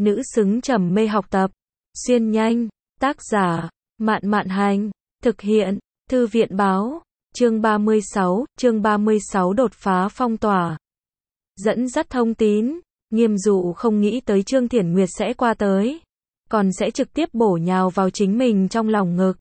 nữ xứng trầm mê học tập. Xuyên nhanh, tác giả, Mạn Mạn Hành, thực hiện, Thư viện Báo, chương 36 đột phá phong tỏa. Dẫn dắt thông tín, Nghiêm Dụ không nghĩ tới Trương Thiển Nguyệt sẽ qua tới, còn sẽ trực tiếp bổ nhào vào chính mình trong lòng ngực.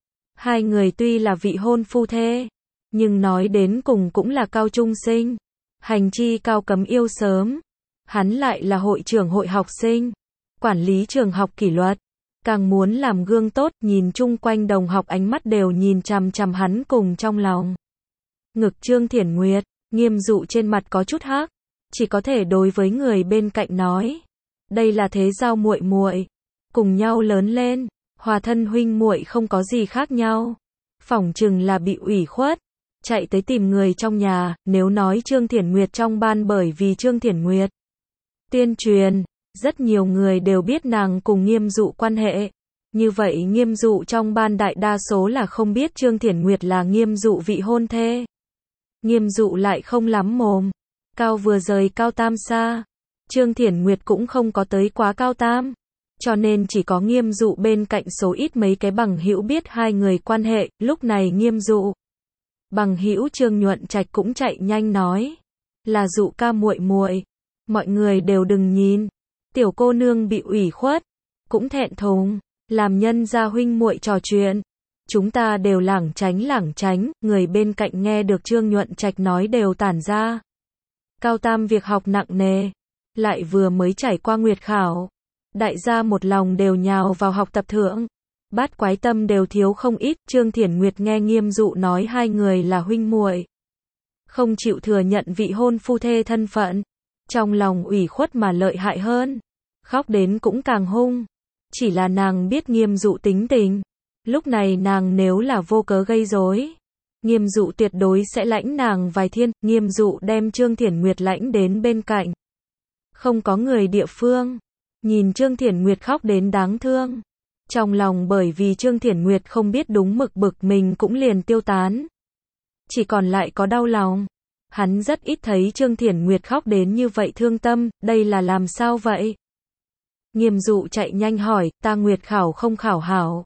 Hai người tuy là vị hôn phu thê, nhưng nói đến cùng cũng là cao trung sinh, hành chi cao cấm yêu sớm. Hắn lại là hội trưởng hội học sinh, quản lý trường học kỷ luật, càng muốn làm gương tốt, nhìn chung quanh đồng học ánh mắt đều nhìn chằm chằm hắn cùng trong lòng. Ngực Trương Thiển Nguyệt, Nghiêm Dụ trên mặt có chút hắc, chỉ có thể đối với người bên cạnh nói, đây là thế giao muội muội, cùng nhau lớn lên, hòa thân huynh muội không có gì khác nhau. Phỏng chừng là bị ủy khuất, chạy tới tìm người trong nhà, nếu nói Trương Thiển Nguyệt trong ban bởi vì Trương Thiển Nguyệt tuyên truyền, rất nhiều người đều biết nàng cùng Nghiêm Dụ quan hệ. Như vậy Nghiêm Dụ trong ban đại đa số là không biết Trương Thiển Nguyệt là Nghiêm Dụ vị hôn thê. Nghiêm Dụ lại không lắm mồm, cao vừa rời cao tam xa, Trương Thiển Nguyệt cũng không có tới quá cao tam, cho nên chỉ có Nghiêm Dụ bên cạnh số ít mấy cái bằng hữu biết hai người quan hệ. Lúc này Nghiêm Dụ bằng hữu Trương Nhuận Trạch cũng chạy nhanh nói, là Dụ ca muội muội, mọi người đều đừng nhìn, tiểu cô nương bị ủy khuất, cũng thẹn thùng, làm nhân gia huynh muội trò chuyện, chúng ta đều lảng tránh. Người bên cạnh nghe được Trương Nhuận Trạch nói đều tản ra. Cao tam việc học nặng nề, lại vừa mới trải qua nguyệt khảo, đại gia một lòng đều nhào vào học tập thượng, bát quái tâm đều thiếu không ít. Trương Thiển Nguyệt nghe Nghiêm Dụ nói hai người là huynh muội, không chịu thừa nhận vị hôn phu thê thân phận, trong lòng ủy khuất mà lợi hại hơn, khóc đến cũng càng hung. Chỉ là nàng biết Nghiêm Dụ tính tình, lúc này nàng nếu là vô cớ gây rối, Nghiêm Dụ tuyệt đối sẽ lãnh nàng vài thiên. Nghiêm Dụ đem Trương Thiển Nguyệt lãnh đến bên cạnh, không có người địa phương, nhìn Trương Thiển Nguyệt khóc đến đáng thương, trong lòng bởi vì Trương Thiển Nguyệt không biết đúng mực bực mình cũng liền tiêu tán, chỉ còn lại có đau lòng. Hắn rất ít thấy Trương Thiển Nguyệt khóc đến như vậy thương tâm, đây là làm sao vậy? Nghiêm Dụ chạy nhanh hỏi, ta nguyệt khảo không khảo hảo,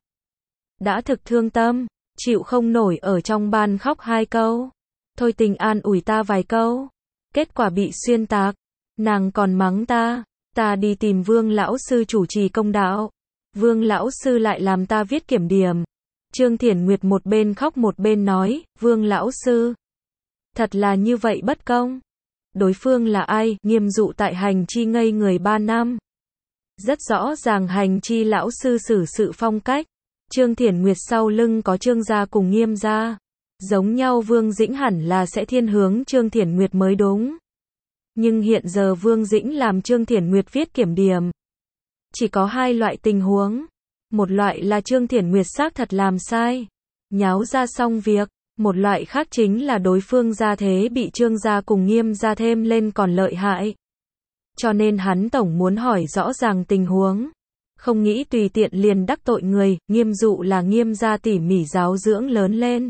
đã thực thương tâm, chịu không nổi ở trong ban khóc 2 câu, thôi tình an ủi ta vài câu, kết quả bị xuyên tạc, nàng còn mắng ta đi tìm Vương lão sư chủ trì công đạo, Vương lão sư lại làm ta viết kiểm điểm. Trương Thiển Nguyệt một bên khóc một bên nói, Vương lão sư, thật là như vậy bất công. Đối phương là ai? Nghiêm Dụ tại hành chi ngây người 3 năm, rất rõ ràng hành chi lão sư xử sự phong cách. Trương Thiển Nguyệt sau lưng có Trương gia cùng Nghiêm gia, giống nhau Vương Dĩnh hẳn là sẽ thiên hướng Trương Thiển Nguyệt mới đúng. Nhưng hiện giờ Vương Dĩnh làm Trương Thiển Nguyệt viết kiểm điểm, chỉ có 2 loại tình huống. Một loại là Trương Thiển Nguyệt xác thật làm sai, nháo ra xong việc. Một loại khác chính là đối phương gia thế bị Trương gia cùng Nghiêm gia thêm lên còn lợi hại. Cho nên hắn tổng muốn hỏi rõ ràng tình huống, không nghĩ tùy tiện liền đắc tội người. Nghiêm Dụ là Nghiêm gia tỉ mỉ giáo dưỡng lớn lên,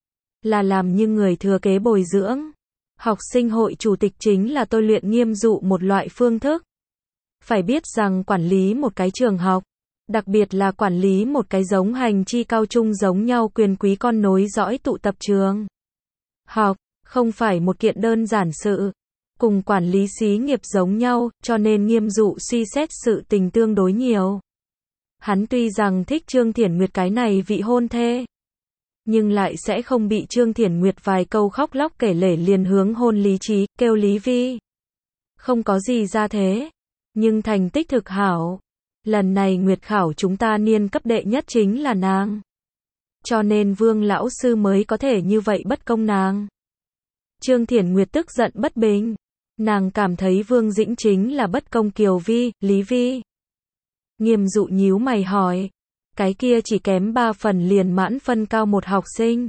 là làm như người thừa kế bồi dưỡng. Học sinh hội chủ tịch chính là tôi luyện Nghiêm Dụ một loại phương thức. Phải biết rằng quản lý một cái trường học, đặc biệt là quản lý một cái giống hành chi cao trung giống nhau quyền quý con nối dõi tụ tập trường học, không phải một kiện đơn giản sự, cùng quản lý xí nghiệp giống nhau, cho nên Nghiêm Dụ suy xét sự tình tương đối nhiều. Hắn tuy rằng thích Trương Thiển Nguyệt cái này vị hôn thê, nhưng lại sẽ không bị Trương Thiển Nguyệt vài câu khóc lóc kể lể liền hướng hôn Lý Trí, kêu Lý Vi. Không có gì ra thế, nhưng thành tích thực hảo. Lần này nguyệt khảo chúng ta niên cấp đệ nhất chính là nàng, cho nên Vương lão sư mới có thể như vậy bất công nàng. Trương Thiển Nguyệt tức giận bất bình, nàng cảm thấy Vương Dĩnh chính là bất công Kiều Vi, Lý Vi. Nghiêm Dụ nhíu mày hỏi, cái kia chỉ kém 3 phần liền mãn phân cao một học sinh.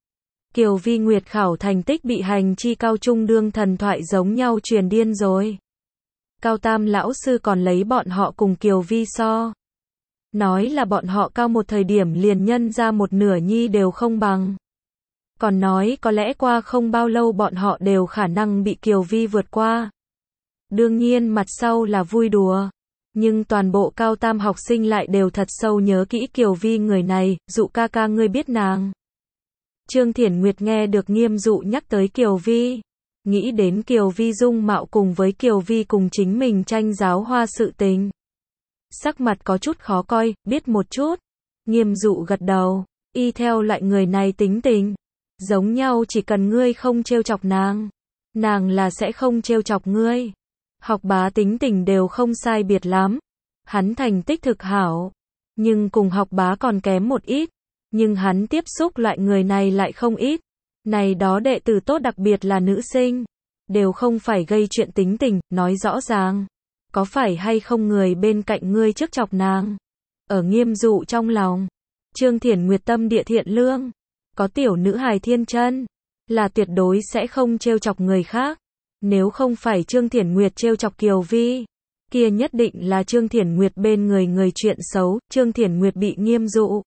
Kiều Vi nguyệt khảo thành tích bị hành chi cao trung đương thần thoại giống nhau truyền điên rồi. Cao tam lão sư còn lấy bọn họ cùng Kiều Vi so, nói là bọn họ cao một thời điểm liền nhân ra một nửa nhi đều không bằng. Còn nói có lẽ qua không bao lâu bọn họ đều khả năng bị Kiều Vi vượt qua. Đương nhiên mặt sau là vui đùa, Nhưng toàn bộ cao tam học sinh lại đều thật sâu nhớ kỹ Kiều Vi người này, Dụ ca ca ngươi biết nàng. Trương Thiển Nguyệt nghe được Nghiêm Dụ nhắc tới Kiều Vi, nghĩ đến Kiều Vi dung mạo cùng với Kiều Vi cùng chính mình tranh giáo hoa sự tình. Sắc mặt có chút khó coi, biết một chút. Nghiêm Dụ gật đầu, y theo lại người này tính tình. Giống nhau chỉ cần ngươi không trêu chọc nàng là sẽ không trêu chọc ngươi. Học Bá tính tình đều không sai biệt lắm. Hắn thành tích thực hảo, nhưng cùng Học Bá còn kém một ít. Nhưng hắn tiếp xúc loại người này lại không ít. Này đó đệ tử tốt đặc biệt là nữ sinh, đều không phải gây chuyện tính tình, nói rõ ràng. Có phải hay không người bên cạnh ngươi trước chọc nàng? Ở Nghiêm Dụ trong lòng, Trương Thiển Nguyệt tâm địa thiện lương, có tiểu nữ hài thiên chân, là tuyệt đối sẽ không trêu chọc người khác. Nếu không phải Trương Thiển Nguyệt trêu chọc Kiều Vi, kia nhất định là Trương Thiển Nguyệt bên người chuyện xấu. Trương Thiển Nguyệt bị Nghiêm Dụ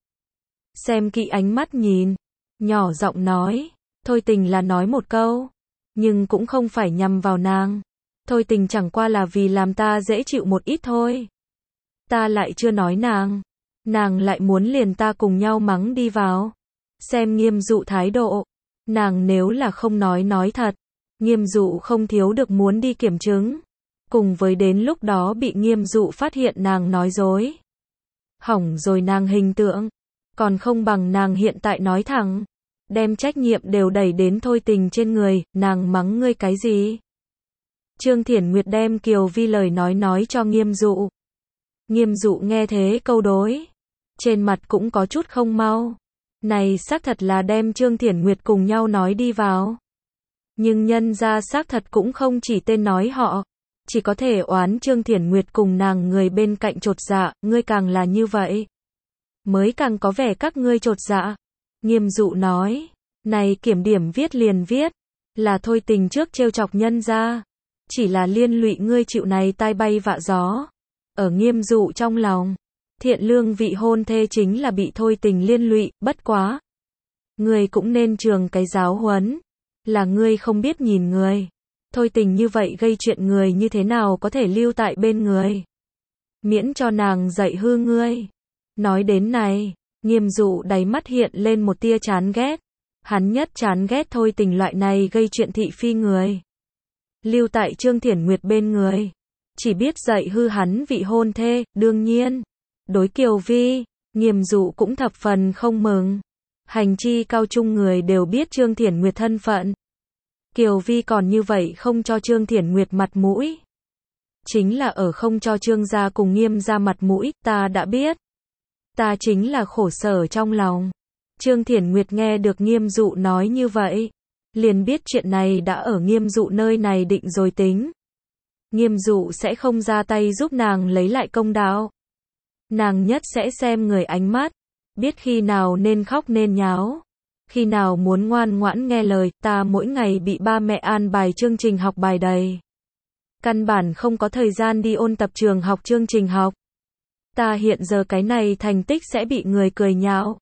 xem kỹ ánh mắt nhìn, nhỏ giọng nói, Thôi Tình là nói một câu, nhưng cũng không phải nhằm vào nàng. Thôi Tình chẳng qua là vì làm ta dễ chịu một ít thôi. Ta lại chưa nói nàng lại muốn liền ta cùng nhau mắng đi vào. Xem Nghiêm Dụ thái độ, nàng nếu là không nói thật, Nghiêm Dụ không thiếu được muốn đi kiểm chứng. Cùng với đến lúc đó bị Nghiêm Dụ phát hiện nàng nói dối, hỏng rồi nàng hình tượng. Còn không bằng nàng hiện tại nói thẳng, đem trách nhiệm đều đẩy đến Thôi Tình trên người, nàng mắng ngươi cái gì? Trương Thiển Nguyệt đem Kiều Vi lời nói cho Nghiêm Dụ. Nghiêm Dụ nghe thế câu đối, trên mặt cũng có chút không mau. Này xác thật là đem Trương Thiển Nguyệt cùng nhau nói đi vào. Nhưng nhân ra xác thật cũng không chỉ tên nói họ, chỉ có thể oán Trương Thiển Nguyệt cùng nàng người bên cạnh chột dạ, ngươi càng là như vậy, mới càng có vẻ các ngươi chột dạ. Nghiêm Dụ nói, này kiểm điểm viết liền viết, là Thôi Tình trước trêu chọc nhân ra, chỉ là liên lụy ngươi chịu này tai bay vạ gió. Ở Nghiêm Dụ trong lòng, thiện lương vị hôn thê chính là bị Thôi Tình liên lụy, bất quá. Ngươi cũng nên trường cái giáo huấn, là ngươi không biết nhìn người. Thôi Tình như vậy gây chuyện người như thế nào có thể lưu tại bên người. Miễn cho nàng dạy hư ngươi. Nói đến này, Nghiêm Dụ đáy mắt hiện lên một tia chán ghét. Hắn nhất chán ghét Thôi Tình loại này gây chuyện thị phi người. Lưu tại Trương Thiển Nguyệt bên người, chỉ biết dạy hư hắn vị hôn thê. Đương nhiên, đối Kiều Vi, Nghiêm Dụ cũng thập phần không mừng. Hành chi cao trung người đều biết Trương Thiển Nguyệt thân phận. Kiều Vi còn như vậy không cho Trương Thiển Nguyệt mặt mũi. Chính là ở không cho Trương gia cùng Nghiêm gia mặt mũi, ta đã biết. Ta chính là khổ sở trong lòng. Trương Thiển Nguyệt nghe được Nghiêm Dụ nói như vậy, liền biết chuyện này đã ở Nghiêm Dụ nơi này định rồi tính. Nghiêm Dụ sẽ không ra tay giúp nàng lấy lại công đạo. Nàng nhất sẽ xem người ánh mắt, biết khi nào nên khóc nên nháo, khi nào muốn ngoan ngoãn nghe lời. Ta mỗi ngày bị ba mẹ an bài chương trình học bài đầy, căn bản không có thời gian đi ôn tập trường học chương trình học. Ta hiện giờ cái này thành tích sẽ bị người cười nhạo.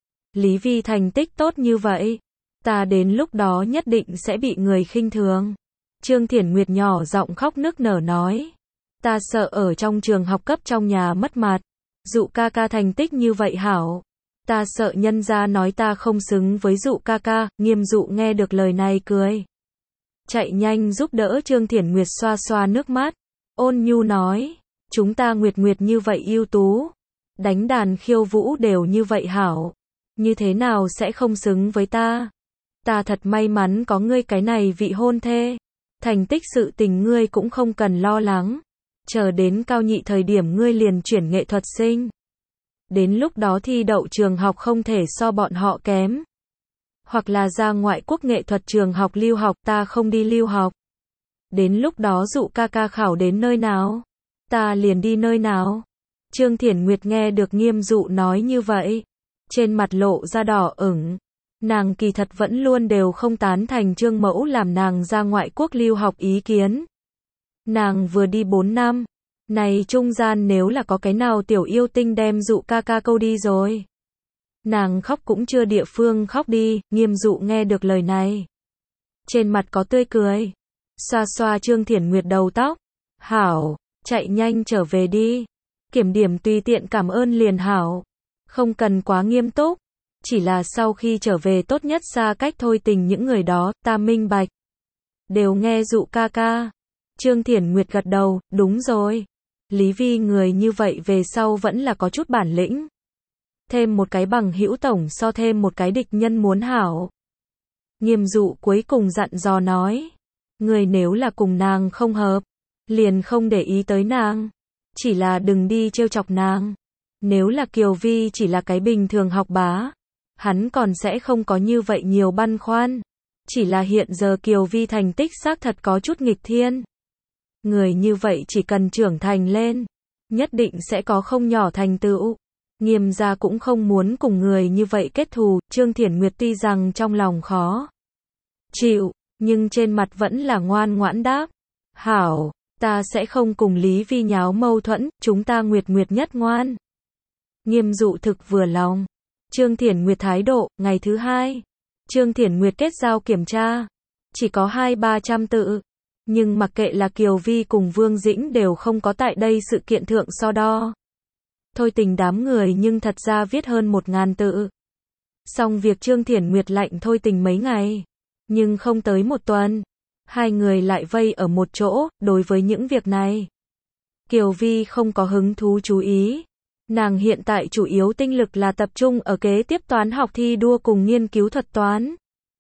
Lý Vi thành tích tốt như vậy, ta đến lúc đó nhất định sẽ bị người khinh thường. Trương Thiển Nguyệt nhỏ giọng khóc nức nở nói, ta sợ ở trong trường học cấp trong nhà mất mặt. Dụ ca ca thành tích như vậy hảo, ta sợ nhân gia nói ta không xứng với Dụ ca ca. Nghiêm Dụ nghe được lời này cười, chạy nhanh giúp đỡ Trương Thiển Nguyệt xoa xoa nước mắt, ôn nhu nói, chúng ta Nguyệt Nguyệt như vậy ưu tú, đánh đàn khiêu vũ đều như vậy hảo, như thế nào sẽ không xứng với ta? Ta thật may mắn có ngươi cái này vị hôn thê. Thành tích sự tình ngươi cũng không cần lo lắng. Chờ đến cao nhị thời điểm ngươi liền chuyển nghệ thuật sinh. Đến lúc đó thi đậu trường học không thể so bọn họ kém. Hoặc là ra ngoại quốc nghệ thuật trường học lưu học, ta không đi lưu học. Đến lúc đó Dụ ca ca khảo đến nơi nào, ta liền đi nơi nào. Trương Thiển Nguyệt nghe được Nghiêm Dụ nói như vậy, trên mặt lộ ra đỏ ửng. Nàng kỳ thật vẫn luôn đều không tán thành Trương Mẫu làm nàng ra ngoại quốc lưu học ý kiến. Nàng vừa đi 4 năm, này trung gian nếu là có cái nào tiểu yêu tinh đem Dụ ca ca câu đi rồi, nàng khóc cũng chưa địa phương khóc đi. Nghiêm Dụ nghe được lời này, trên mặt có tươi cười, xoa xoa Trương Thiển Nguyệt đầu tóc, hảo, chạy nhanh trở về đi. Kiểm điểm tùy tiện cảm ơn liền hảo. Không cần quá nghiêm túc. Chỉ là sau khi trở về tốt nhất xa cách thôi tình những người đó, ta minh bạch. Đều nghe dụ ca ca. Trương Thiển Nguyệt gật đầu, đúng rồi. Lý Vi người như vậy về sau vẫn là có chút bản lĩnh. Thêm một cái bằng hữu tổng so thêm một cái địch nhân muốn hảo. Nghiêm dụ cuối cùng dặn dò nói. Người nếu là cùng nàng không hợp, liền không để ý tới nàng. Chỉ là đừng đi trêu chọc nàng. Nếu là Kiều Vi chỉ là cái bình thường học bá, hắn còn sẽ không có như vậy nhiều băn khoăn. Chỉ là hiện giờ Kiều Vi thành tích xác thật có chút nghịch thiên. Người như vậy chỉ cần trưởng thành lên, nhất định sẽ có không nhỏ thành tựu. Nghiêm gia cũng không muốn cùng người như vậy kết thù. Trương Thiển Nguyệt tuy rằng trong lòng khó chịu, nhưng trên mặt vẫn là ngoan ngoãn đáp. Hảo, ta sẽ không cùng Lý Vi nháo mâu thuẫn, chúng ta Nguyệt Nguyệt nhất ngoan. Nghiêm dụ thực vừa lòng. Trương Thiển Nguyệt thái độ. Ngày thứ hai, Trương Thiển Nguyệt kết giao kiểm tra. Chỉ có 200-300 tự. Nhưng mặc kệ là Kiều Vi cùng Vương Dĩnh đều không có tại đây sự kiện thượng so đo. Thôi tình đám người nhưng thật ra viết hơn 1000 tự. Xong việc Trương Thiển Nguyệt lạnh thôi tình mấy ngày. Nhưng không tới một tuần. Hai người lại vây ở một chỗ. Đối với những việc này, Kiều Vi không có hứng thú chú ý. Nàng hiện tại chủ yếu tinh lực là tập trung ở kế tiếp toán học thi đua cùng nghiên cứu thuật toán.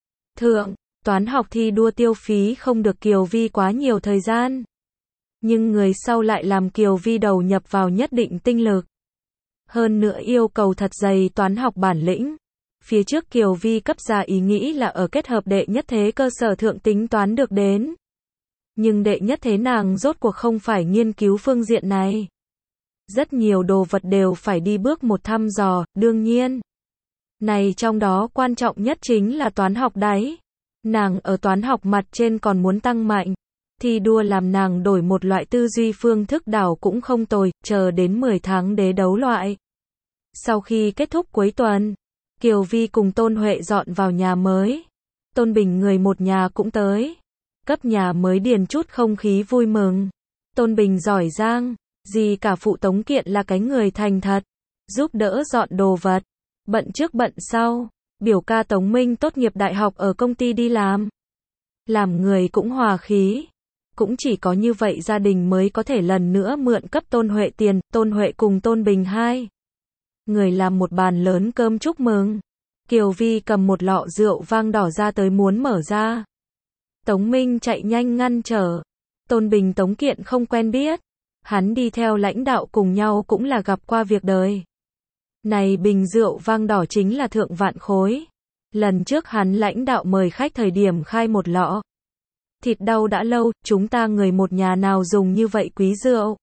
Toán học thi đua tiêu phí không được Kiều Vi quá nhiều thời gian. Nhưng người sau lại làm Kiều Vi đầu nhập vào nhất định tinh lực. Hơn nữa yêu cầu thật dày toán học bản lĩnh. Phía trước Kiều Vi cấp ra ý nghĩ là ở kết hợp đệ nhất thế cơ sở thượng tính toán được đến. Nhưng đệ nhất thế nàng rốt cuộc không phải nghiên cứu phương diện này. Rất nhiều đồ vật đều phải đi bước một thăm dò, đương nhiên. Này trong đó quan trọng nhất chính là toán học đáy. Nàng ở toán học mặt trên còn muốn tăng mạnh. Thi đua làm nàng đổi một loại tư duy phương thức đảo cũng không tồi, chờ đến 10 tháng đế đấu loại. Sau khi kết thúc cuối tuần, Kiều Vi cùng Tôn Huệ dọn vào nhà mới. Tôn Bình người một nhà cũng tới. Cấp nhà mới điền chút không khí vui mừng. Tôn Bình giỏi giang. Dì cả phụ Tống Kiện là cái người thành thật, giúp đỡ dọn đồ vật, bận trước bận sau. Biểu ca Tống Minh tốt nghiệp đại học ở công ty đi làm người cũng hòa khí. Cũng chỉ có như vậy gia đình mới có thể lần nữa mượn cấp Tôn Huệ tiền. Tôn Huệ cùng Tôn Bình hai người làm một bàn lớn cơm chúc mừng. Kiều Vi cầm một lọ rượu vang đỏ ra tới muốn mở ra. Tống Minh chạy nhanh ngăn trở. Tôn Bình Tống Kiện không quen biết. Hắn đi theo lãnh đạo cùng nhau cũng là gặp qua việc đời. Này bình rượu vang đỏ chính là thượng vạn khối. Lần trước hắn lãnh đạo mời khách thời điểm khai một lọ. Thịt đau đã lâu, chúng ta người một nhà nào dùng như vậy quý rượu.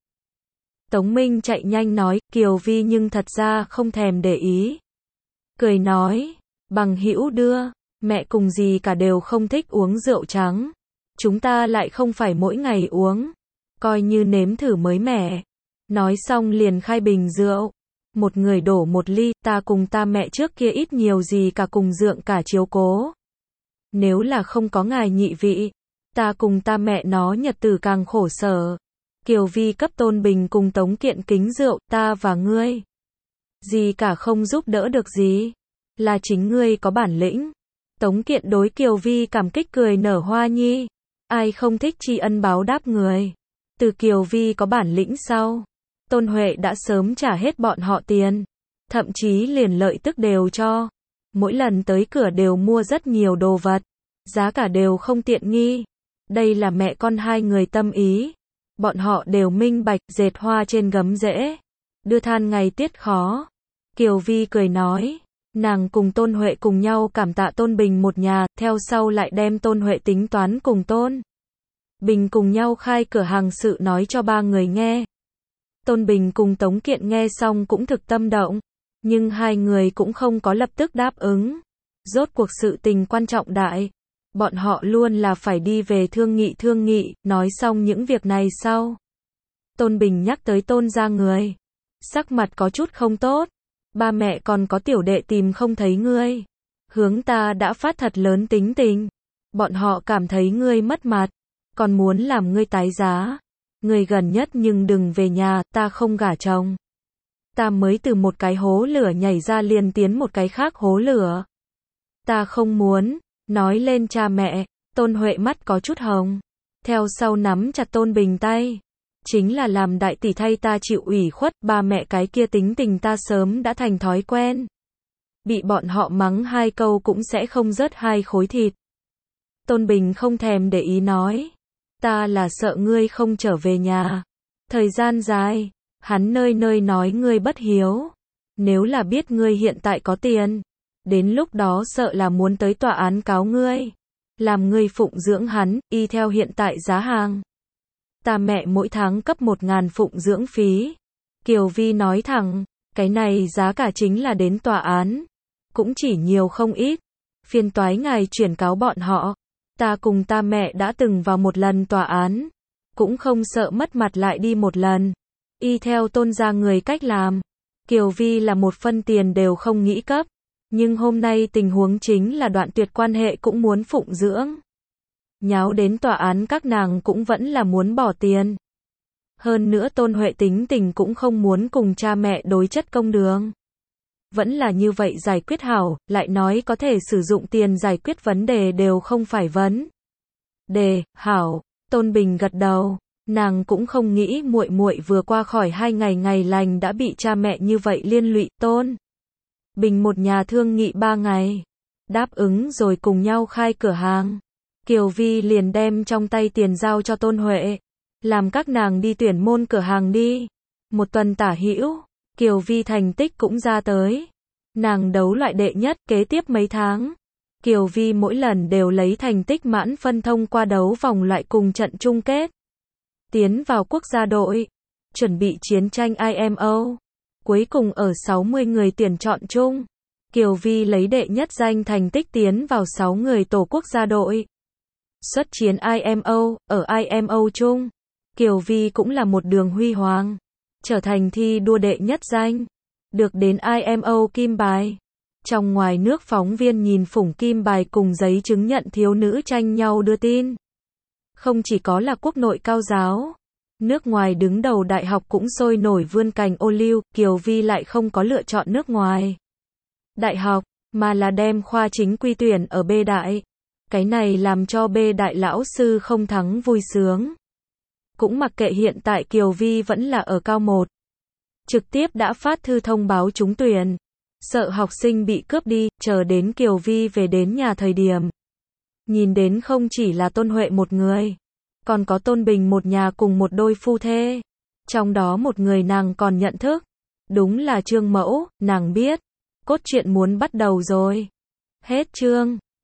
Tống Minh chạy nhanh nói, Kiều Vi nhưng thật ra không thèm để ý. Cười nói, bằng hữu đưa, mẹ cùng dì cả đều không thích uống rượu trắng. Chúng ta lại không phải mỗi ngày uống. Coi như nếm thử mới mẻ. Nói xong liền khai bình rượu. Một người đổ một ly, ta cùng ta mẹ trước kia ít nhiều gì cả cùng dượng cả chiếu cố. Nếu là không có ngài nhị vị, ta cùng ta mẹ nó nhật tử càng khổ sở. Kiều Vi cấp Tôn Bình cùng Tống Kiện kính rượu, ta và ngươi. Gì cả không giúp đỡ được gì. Là chính ngươi có bản lĩnh. Tống Kiện đối Kiều Vi cảm kích cười nở hoa nhi. Ai không thích tri ân báo đáp người. Từ Kiều Vi có bản lĩnh sau, Tôn Huệ đã sớm trả hết bọn họ tiền. Thậm chí liền lợi tức đều cho. Mỗi lần tới cửa đều mua rất nhiều đồ vật. Giá cả đều không tiện nghi. Đây là mẹ con hai người tâm ý. Bọn họ đều minh bạch, dệt hoa trên gấm rễ. Đưa than ngày tiết khó. Kiều Vi cười nói. Nàng cùng Tôn Huệ cùng nhau cảm tạ Tôn Bình một nhà. Theo sau lại đem Tôn Huệ tính toán cùng Tôn Bình cùng nhau khai cửa hàng sự nói cho ba người nghe. Tôn Bình cùng Tống Kiện nghe xong cũng thực tâm động. Nhưng hai người cũng không có lập tức đáp ứng. Rốt cuộc sự tình quan trọng đại. Bọn họ luôn là phải đi về thương nghị, nói xong những việc này sau. Tôn Bình nhắc tới Tôn gia người. Sắc mặt có chút không tốt. Ba mẹ còn có tiểu đệ tìm không thấy ngươi. Hướng ta đã phát thật lớn tính tình. Bọn họ cảm thấy ngươi mất mặt. Còn muốn làm ngươi tái giá. người gần nhất nhưng đừng về nhà, ta không gả chồng. Ta mới từ một cái hố lửa nhảy ra liền tiến một cái khác hố lửa. Ta không muốn, nói lên cha mẹ, Tôn Huệ mắt có chút hồng. Theo sau nắm chặt Tôn Bình tay. Chính là làm đại tỷ thay ta chịu ủy khuất, ba mẹ cái kia tính tình ta sớm đã thành thói quen. Bị bọn họ mắng 2 câu cũng sẽ không rớt 2 khối thịt. Tôn Bình không thèm để ý nói. Ta là sợ ngươi không trở về nhà. Thời gian dài, hắn nơi nơi nói ngươi bất hiếu. Nếu là biết ngươi hiện tại có tiền, đến lúc đó sợ là muốn tới tòa án cáo ngươi. Làm ngươi phụng dưỡng hắn, y theo hiện tại giá hàng. Ta mẹ mỗi tháng cấp 1.000 phụng dưỡng phí. Kiều Vi nói thẳng, cái này giá cả chính là đến tòa án. Cũng chỉ nhiều không ít. Phiên toái ngài chuyển cáo bọn họ. Ta cùng ta mẹ đã từng vào một lần tòa án. Cũng không sợ mất mặt lại đi một lần. Y theo Tôn gia người cách làm. Kiều Vi là một phân tiền đều không nghĩ cấp. Nhưng hôm nay tình huống chính là đoạn tuyệt quan hệ cũng muốn phụng dưỡng. Nháo đến tòa án các nàng cũng vẫn là muốn bỏ tiền. Hơn nữa Tôn Huệ tính tình cũng không muốn cùng cha mẹ đối chất công đường. Vẫn là như vậy giải quyết hảo, lại nói có thể sử dụng tiền giải quyết vấn đề đều không phải vấn đề, hảo. Tôn Bình gật đầu, nàng cũng không nghĩ muội muội vừa qua khỏi 2 ngày ngày lành đã bị cha mẹ như vậy liên lụy. Tôn Bình một nhà thương nghị 3 ngày, đáp ứng rồi cùng nhau khai cửa hàng. Kiều Vi liền đem trong tay tiền giao cho Tôn Huệ, làm các nàng đi tuyển môn cửa hàng đi. Một tuần tả hữu, Kiều Vi thành tích cũng ra tới. Nàng đấu loại đệ nhất, kế tiếp mấy tháng. Kiều Vi mỗi lần đều lấy thành tích mãn phân thông qua đấu vòng loại cùng trận chung kết. Tiến vào quốc gia đội, chuẩn bị chiến tranh IMO. Cuối cùng ở 60 người tuyển chọn chung, Kiều Vi lấy đệ nhất danh thành tích tiến vào 6 người tổ quốc gia đội. Xuất chiến IMO, ở IMO chung, Kiều Vi cũng là một đường huy hoàng, trở thành thi đua đệ nhất danh, được đến IMO kim bài. Trong ngoài nước phóng viên nhìn phủng kim bài cùng giấy chứng nhận thiếu nữ tranh nhau đưa tin. Không chỉ có là quốc nội cao giáo, nước ngoài đứng đầu đại học cũng sôi nổi vươn cành ô liu. Kiều Vi lại không có lựa chọn nước ngoài đại học, mà là đem khoa chính quy tuyển ở B đại. Cái này làm cho B đại lão sư không thắng vui sướng. Cũng mặc kệ hiện tại Kiều Vi vẫn là ở cao 1. Trực tiếp đã phát thư thông báo trúng tuyển. Sợ học sinh bị cướp đi, chờ đến Kiều Vi về đến nhà thời điểm. Nhìn đến không chỉ là Tôn Huệ một người, còn có Tôn Bình một nhà cùng một đôi phu thê. Trong đó một người nàng còn nhận thức. Đúng là Trương Mẫu, nàng biết. Cốt truyện muốn bắt đầu rồi. Hết chương.